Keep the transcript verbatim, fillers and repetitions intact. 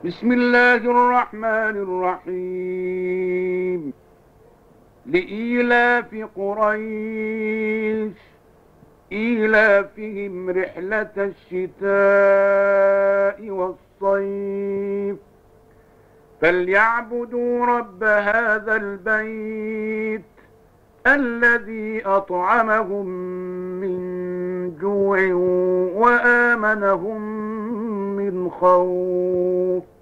بسم الله الرحمن الرحيم. لإيلاف قريش إيلافهم رحلة الشتاء والصيف فليعبدوا رب هذا البيت الذي أطعمهم من جوع وآمنهم من خوف.